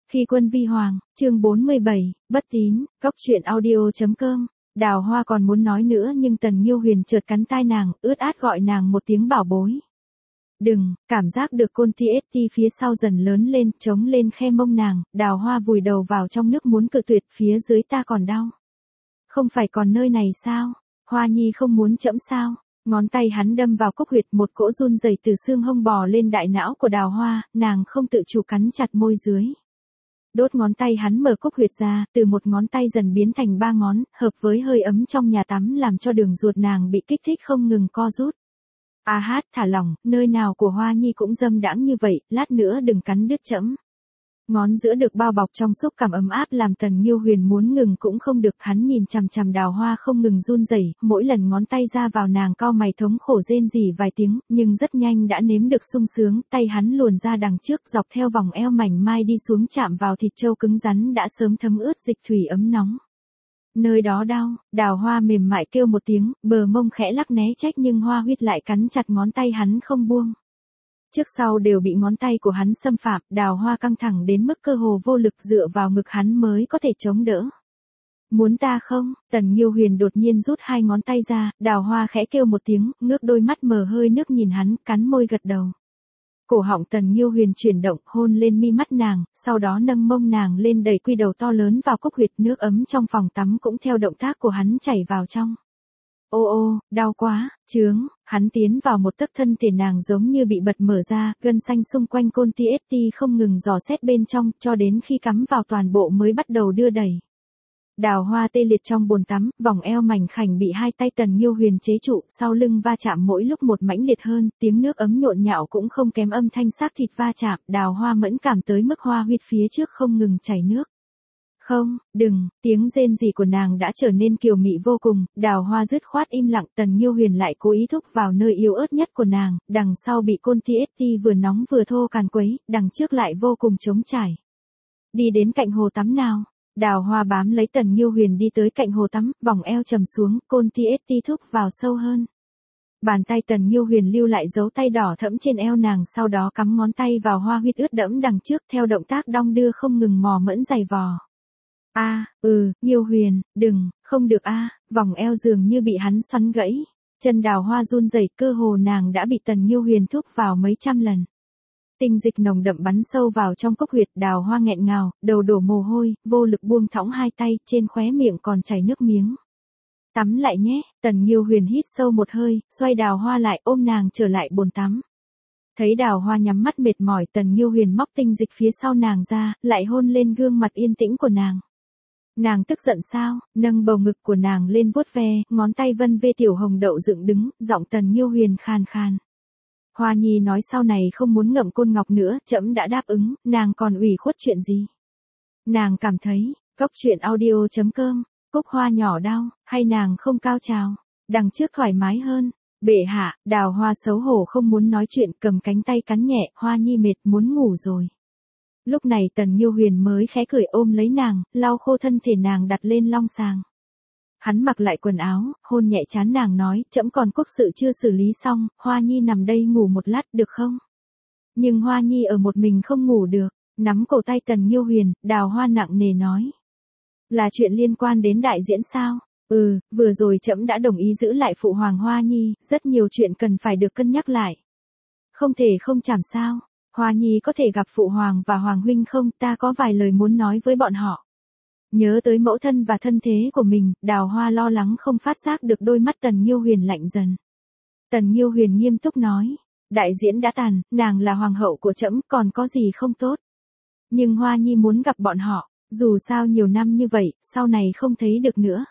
Khi quân vi hoàng, chương 47, bất tín, góc truyện audio.com. Đào Hoa còn muốn nói nữa nhưng Tần Nhiêu Huyền chợt cắn tai nàng, ướt át gọi nàng một tiếng bảo bối. Đừng, cảm giác được côn TST phía sau dần lớn lên, chống lên khe mông nàng, Đào Hoa vùi đầu vào trong nước muốn cự tuyệt, phía dưới ta còn đau. Không phải còn nơi này sao? Hoa Nhi không muốn chẫm sao? Ngón tay hắn đâm vào cốc huyệt, một cỗ run rẩy từ xương hông bò lên đại não của Đào Hoa, nàng không tự chủ cắn chặt môi dưới. Đốt ngón tay hắn mở cốc huyệt ra, từ một ngón tay dần biến thành 3 ngón, hợp với hơi ấm trong nhà tắm làm cho đường ruột nàng bị kích thích không ngừng co rút. A hát, thả lỏng, nơi nào của Hoa Nhi cũng dâm đãng như vậy, lát nữa đừng cắn đứt chẫm. Ngón giữa được bao bọc trong xúc cảm ấm áp làm Tần Nhiêu Huyền muốn ngừng cũng không được, hắn nhìn chằm chằm Đào Hoa không ngừng run rẩy, mỗi lần ngón tay ra vào nàng cau mày thống khổ rên rỉ vài tiếng, nhưng rất nhanh đã nếm được sung sướng, tay hắn luồn ra đằng trước dọc theo vòng eo mảnh mai đi xuống chạm vào thịt trâu cứng rắn đã sớm thấm ướt dịch thủy ấm nóng. Nơi đó đau, Đào Hoa mềm mại kêu một tiếng, bờ mông khẽ lắc né trách nhưng Hoa Huyết lại cắn chặt ngón tay hắn không buông. Trước sau đều bị ngón tay của hắn xâm phạm, Đào Hoa căng thẳng đến mức cơ hồ vô lực dựa vào ngực hắn mới có thể chống đỡ. Muốn ta không? Tần Nhiêu Huyền đột nhiên rút 2 ngón tay ra, Đào Hoa khẽ kêu một tiếng, ngước đôi mắt mờ hơi nước nhìn hắn, cắn môi gật đầu. Cổ họng Tần Nhiêu Huyền chuyển động, hôn lên mi mắt nàng, sau đó nâng mông nàng lên đẩy quy đầu to lớn vào cốc huyệt, nước ấm trong phòng tắm cũng theo động tác của hắn chảy vào trong. Ô ô, đau quá, chướng, hắn tiến vào một tấc thân thể nàng giống như bị bật mở ra, gân xanh xung quanh côn TST không ngừng dò xét bên trong, cho đến khi cắm vào toàn bộ mới bắt đầu đưa đẩy. Đào Hoa tê liệt trong bồn tắm, vòng eo mảnh khảnh bị 2 tay Tần Nhiêu Huyền chế trụ, sau lưng va chạm mỗi lúc một mãnh liệt hơn, tiếng nước ấm nhộn nhạo cũng không kém âm thanh xác thịt va chạm, Đào Hoa mẫn cảm tới mức Hoa Huyết phía trước không ngừng chảy nước. Không, đừng, tiếng rên rỉ của nàng đã trở nên kiều mị vô cùng, Đào Hoa dứt khoát im lặng, Tần Nhiêu Huyền lại cố ý thúc vào nơi yếu ớt nhất của nàng, đằng sau bị côn TST vừa nóng vừa thô càn quấy, đằng trước lại vô cùng trống trải. Đi đến cạnh hồ tắm nào, Đào Hoa bám lấy Tần Nhiêu Huyền đi tới cạnh hồ tắm, vòng eo trầm xuống, côn TST thúc vào sâu hơn. Bàn tay Tần Nhiêu Huyền lưu lại dấu tay đỏ thẫm trên eo nàng, sau đó cắm ngón tay vào Hoa Huyết ướt đẫm đằng trước theo động tác đong đưa không ngừng mò mẫm giày vò. Nhiêu Huyền, đừng, không được vòng eo dường như bị hắn xoắn gãy. Chân Đào Hoa run rẩy, cơ hồ nàng đã bị Tần Nhiêu Huyền thúc vào mấy trăm lần. Tinh dịch nồng đậm bắn sâu vào trong cốc huyệt, Đào Hoa nghẹn ngào, đầu đổ mồ hôi, vô lực buông thõng 2 tay, trên khóe miệng còn chảy nước miếng. Tắm lại nhé, Tần Nhiêu Huyền hít sâu một hơi, xoay Đào Hoa lại ôm nàng trở lại bồn tắm. Thấy Đào Hoa nhắm mắt mệt mỏi, Tần Nhiêu Huyền móc tinh dịch phía sau nàng ra, lại hôn lên gương mặt yên tĩnh của nàng. Nàng tức giận sao? Nâng bầu ngực của nàng lên vuốt ve, ngón tay vân vê tiểu hồng đậu dựng đứng, giọng Tần Nhiêu Huyền khàn khàn. Hoa Nhi nói sau này không muốn ngậm côn ngọc nữa, trẫm đã đáp ứng, nàng còn ủy khuất chuyện gì? Nàng cảm thấy, góc truyện audio.com, cúc hoa nhỏ đau, hay nàng không cao trào, đằng trước thoải mái hơn. Bệ hạ, Đào Hoa xấu hổ không muốn nói chuyện, cầm cánh tay cắn nhẹ, Hoa Nhi mệt muốn ngủ rồi. Lúc này Tần Nhiêu Huyền mới khẽ cười ôm lấy nàng, lau khô thân thể nàng đặt lên long sàng. Hắn mặc lại quần áo, hôn nhẹ trán nàng nói, trẫm còn quốc sự chưa xử lý xong, Hoa Nhi nằm đây ngủ một lát được không? Nhưng Hoa Nhi ở một mình không ngủ được, nắm cổ tay Tần Nhiêu Huyền, Đào Hoa nặng nề nói. Là chuyện liên quan đến đại diễn sao? Vừa rồi trẫm đã đồng ý giữ lại phụ hoàng Hoa Nhi, rất nhiều chuyện cần phải được cân nhắc lại. Không thể không chảm sao? Hoa Nhi có thể gặp phụ hoàng và hoàng huynh không? Ta có vài lời muốn nói với bọn họ. Nhớ tới mẫu thân và thân thế của mình, Đào Hoa lo lắng không phát giác được đôi mắt Tần Nhiêu Huyền lạnh dần. Tần Nhiêu Huyền nghiêm túc nói, đại diễn đã tàn, nàng là hoàng hậu của trẫm, còn có gì không tốt. Nhưng Hoa Nhi muốn gặp bọn họ, dù sao nhiều năm như vậy, sau này không thấy được nữa.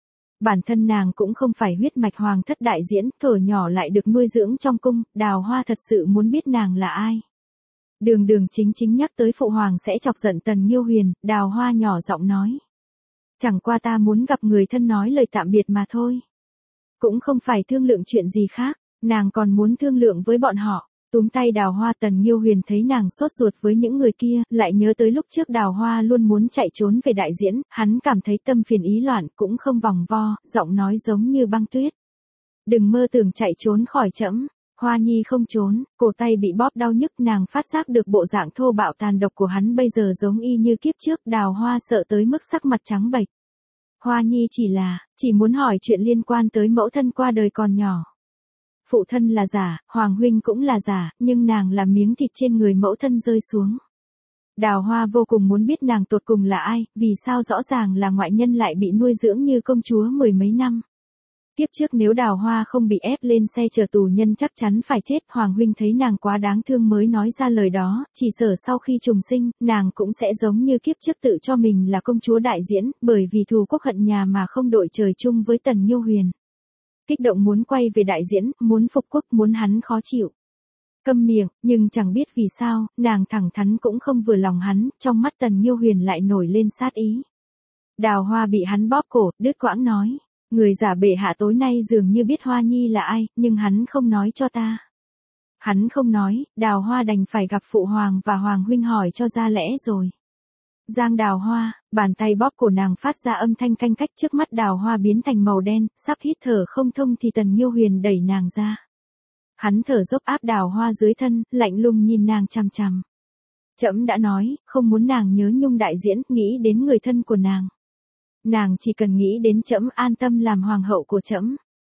Bản thân nàng cũng không phải huyết mạch hoàng thất đại diễn, thuở nhỏ lại được nuôi dưỡng trong cung, Đào Hoa thật sự muốn biết nàng là ai. Đường chính nhắc tới phụ hoàng sẽ chọc giận Tần Nhiêu Huyền, Đào Hoa nhỏ giọng nói. Chẳng qua ta muốn gặp người thân nói lời tạm biệt mà thôi. Cũng không phải thương lượng chuyện gì khác, nàng còn muốn thương lượng với bọn họ. Túm tay Đào Hoa, Tần Nhiêu Huyền thấy nàng sốt ruột với những người kia, lại nhớ tới lúc trước Đào Hoa luôn muốn chạy trốn về đại diễn, hắn cảm thấy tâm phiền ý loạn, cũng không vòng vo, giọng nói giống như băng tuyết. Đừng mơ tưởng chạy trốn khỏi trẫm. Hoa Nhi không trốn, cổ tay bị bóp đau nhức, nàng phát giác được bộ dạng thô bạo tàn độc của hắn bây giờ giống y như kiếp trước. Đào Hoa sợ tới mức sắc mặt trắng bệch. Hoa Nhi chỉ muốn hỏi chuyện liên quan tới mẫu thân qua đời còn nhỏ. Phụ thân là giả, Hoàng huynh cũng là giả, nhưng nàng là miếng thịt trên người mẫu thân rơi xuống. Đào Hoa vô cùng muốn biết nàng tột cùng là ai, vì sao rõ ràng là ngoại nhân lại bị nuôi dưỡng như công chúa mười mấy năm. Kiếp trước nếu Đào Hoa không bị ép lên xe chở tù nhân chắc chắn phải chết. Hoàng huynh thấy nàng quá đáng thương mới nói ra lời đó, chỉ sợ sau khi trùng sinh, nàng cũng sẽ giống như kiếp trước tự cho mình là công chúa đại diễn, bởi vì thù quốc hận nhà mà không đội trời chung với Tần Nhiêu Huyền. Kích động muốn quay về đại diễn, muốn phục quốc, muốn hắn khó chịu. Câm miệng, nhưng chẳng biết vì sao, nàng thẳng thắn cũng không vừa lòng hắn, trong mắt Tần Nhiêu Huyền lại nổi lên sát ý. Đào Hoa bị hắn bóp cổ, đứt quãng nói. Người giả bệ hạ tối nay dường như biết Hoa Nhi là ai, nhưng hắn không nói cho ta. Hắn không nói, Đào Hoa đành phải gặp phụ hoàng và hoàng huynh hỏi cho ra lẽ rồi. Giang Đào Hoa, bàn tay bóp cổ nàng phát ra âm thanh canh cách, trước mắt Đào Hoa biến thành màu đen, sắp hít thở không thông thì Tần Nhiêu Huyền đẩy nàng ra. Hắn thở dốc áp Đào Hoa dưới thân, lạnh lùng nhìn nàng chằm chằm. Trẫm đã nói, không muốn nàng nhớ nhung đại diễn, nghĩ đến người thân của nàng. Nàng chỉ cần nghĩ đến trẫm an tâm làm hoàng hậu của trẫm.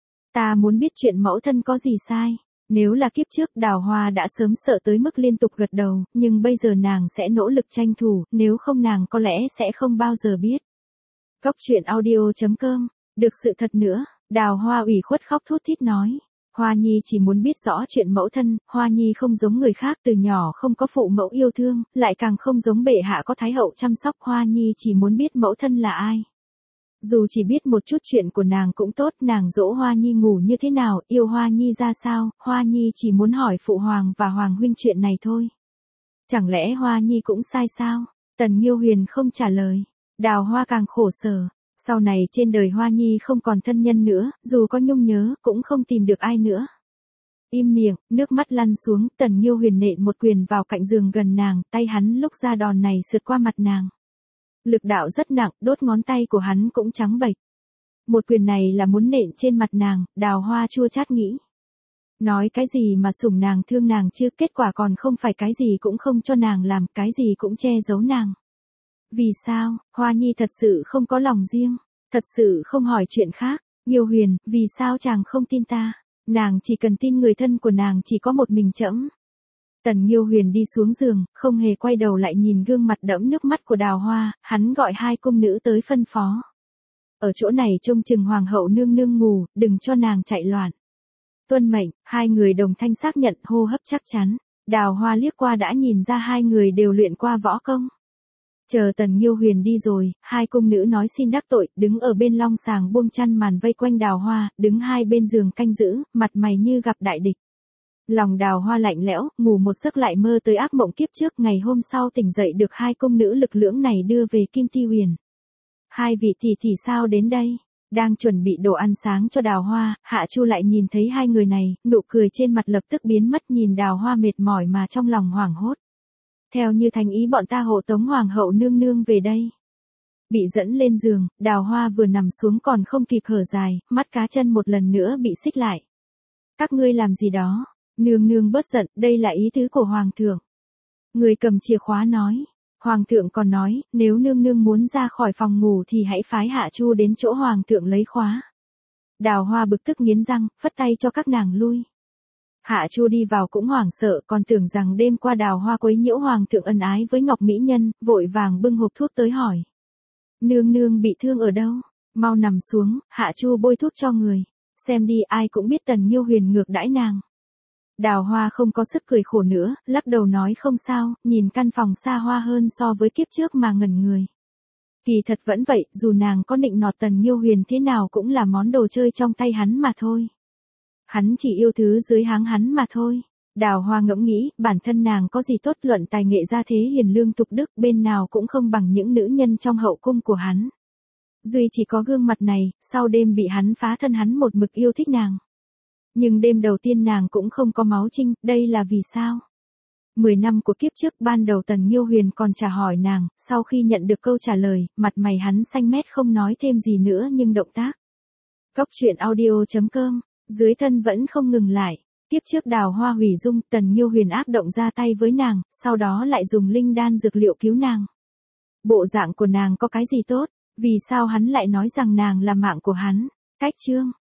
Ta muốn biết chuyện mẫu thân có gì sai. Nếu là kiếp trước Đào Hoa đã sớm sợ tới mức liên tục gật đầu, nhưng bây giờ nàng sẽ nỗ lực tranh thủ, nếu không nàng có lẽ sẽ không bao giờ biết. Cóc truyện audio.com, được sự thật nữa, Đào Hoa ủy khuất khóc thút thít nói. Hoa Nhi chỉ muốn biết rõ chuyện mẫu thân, Hoa Nhi không giống người khác, từ nhỏ không có phụ mẫu yêu thương, lại càng không giống bệ hạ có thái hậu chăm sóc. Hoa Nhi chỉ muốn biết mẫu thân là ai. Dù chỉ biết một chút chuyện của nàng cũng tốt, nàng dỗ Hoa Nhi ngủ như thế nào, yêu Hoa Nhi ra sao, Hoa Nhi chỉ muốn hỏi phụ hoàng và hoàng huynh chuyện này thôi. Chẳng lẽ Hoa Nhi cũng sai sao? Tần Nhiêu Huyền không trả lời. Đào Hoa càng khổ sở. Sau này trên đời Hoa Nhi không còn thân nhân nữa, dù có nhung nhớ, cũng không tìm được ai nữa. Im miệng, nước mắt lăn xuống, Tần Nhiêu Huyền nện một quyền vào cạnh giường gần nàng, tay hắn lúc ra đòn này sượt qua mặt nàng. Lực đạo rất nặng, đốt ngón tay của hắn cũng trắng bệch. Một quyền này là muốn nện trên mặt nàng, Đào Hoa chua chát nghĩ. Nói cái gì mà sủng nàng thương nàng chứ, kết quả còn không phải cái gì cũng không cho nàng làm, cái gì cũng che giấu nàng. Vì sao, Hoa Nhi thật sự không có lòng riêng, thật sự không hỏi chuyện khác. Nhiêu Huyền, vì sao chàng không tin ta? Nàng chỉ cần tin người thân của nàng chỉ có một mình trẫm. Tần Nhiêu Huyền đi xuống giường, không hề quay đầu lại nhìn gương mặt đẫm nước mắt của Đào Hoa, hắn gọi hai cung nữ tới phân phó. Ở chỗ này trông chừng hoàng hậu nương nương ngủ, đừng cho nàng chạy loạn. Tuân mệnh, hai người đồng thanh xác nhận, hô hấp chắc chắn. Đào Hoa liếc qua đã nhìn ra hai người đều luyện qua võ công. Chờ Tần Nhiêu Huyền đi rồi, hai cung nữ nói xin đắc tội, đứng ở bên long sàng buông chăn màn vây quanh Đào Hoa, đứng hai bên giường canh giữ, mặt mày như gặp đại địch. Lòng Đào Hoa lạnh lẽo, ngủ một giấc lại mơ tới ác mộng kiếp trước, ngày hôm sau tỉnh dậy được hai cung nữ lực lưỡng này đưa về Kim Ti Huyền. Hai vị thì sao đến đây? Đang chuẩn bị đồ ăn sáng cho Đào Hoa, Hạ Chu lại nhìn thấy hai người này, nụ cười trên mặt lập tức biến mất, nhìn Đào Hoa mệt mỏi mà trong lòng hoảng hốt. Theo như thành ý bọn ta hộ tống hoàng hậu nương nương về đây. Bị dẫn lên giường, Đào Hoa vừa nằm xuống còn không kịp hở dài, mắt cá chân một lần nữa bị xích lại. Các ngươi làm gì đó? Nương nương bớt giận, đây là ý tứ của hoàng thượng. Người cầm chìa khóa nói. Hoàng thượng còn nói, nếu nương nương muốn ra khỏi phòng ngủ thì hãy phái Hạ Chu đến chỗ hoàng thượng lấy khóa. Đào Hoa bực tức nghiến răng, phất tay cho các nàng lui. Hạ Chu đi vào cũng hoảng sợ, còn tưởng rằng đêm qua Đào Hoa quấy nhiễu hoàng thượng ân ái với Ngọc Mỹ Nhân, vội vàng bưng hộp thuốc tới hỏi. Nương nương bị thương ở đâu? Mau nằm xuống, Hạ Chu bôi thuốc cho người. Xem đi, ai cũng biết Tần Nhiêu Huyền ngược đãi nàng. Đào Hoa không có sức cười khổ nữa, lắc đầu nói không sao, nhìn căn phòng xa hoa hơn so với kiếp trước mà ngẩn người. Kỳ thật vẫn vậy, dù nàng có nịnh nọt Tần Nhiêu Huyền thế nào cũng là món đồ chơi trong tay hắn mà thôi. Hắn chỉ yêu thứ dưới háng hắn mà thôi. Đào Hoa ngẫm nghĩ, bản thân nàng có gì tốt, luận tài nghệ gia thế hiền lương tục đức, bên nào cũng không bằng những nữ nhân trong hậu cung của hắn. Duy chỉ có gương mặt này, sau đêm bị hắn phá thân hắn một mực yêu thích nàng. Nhưng đêm đầu tiên nàng cũng không có máu trinh, đây là vì sao? 10 năm của kiếp trước ban đầu Tần Nhiêu Huyền còn trả hỏi nàng, sau khi nhận được câu trả lời, mặt mày hắn xanh mét không nói thêm gì nữa nhưng động tác. Cóc truyện audio.com, dưới thân vẫn không ngừng lại. Kiếp trước Đào Hoa hủy dung, Tần Nhiêu Huyền ác động ra tay với nàng, sau đó lại dùng linh đan dược liệu cứu nàng. Bộ dạng của nàng có cái gì tốt, vì sao hắn lại nói rằng nàng là mạng của hắn? Cách chương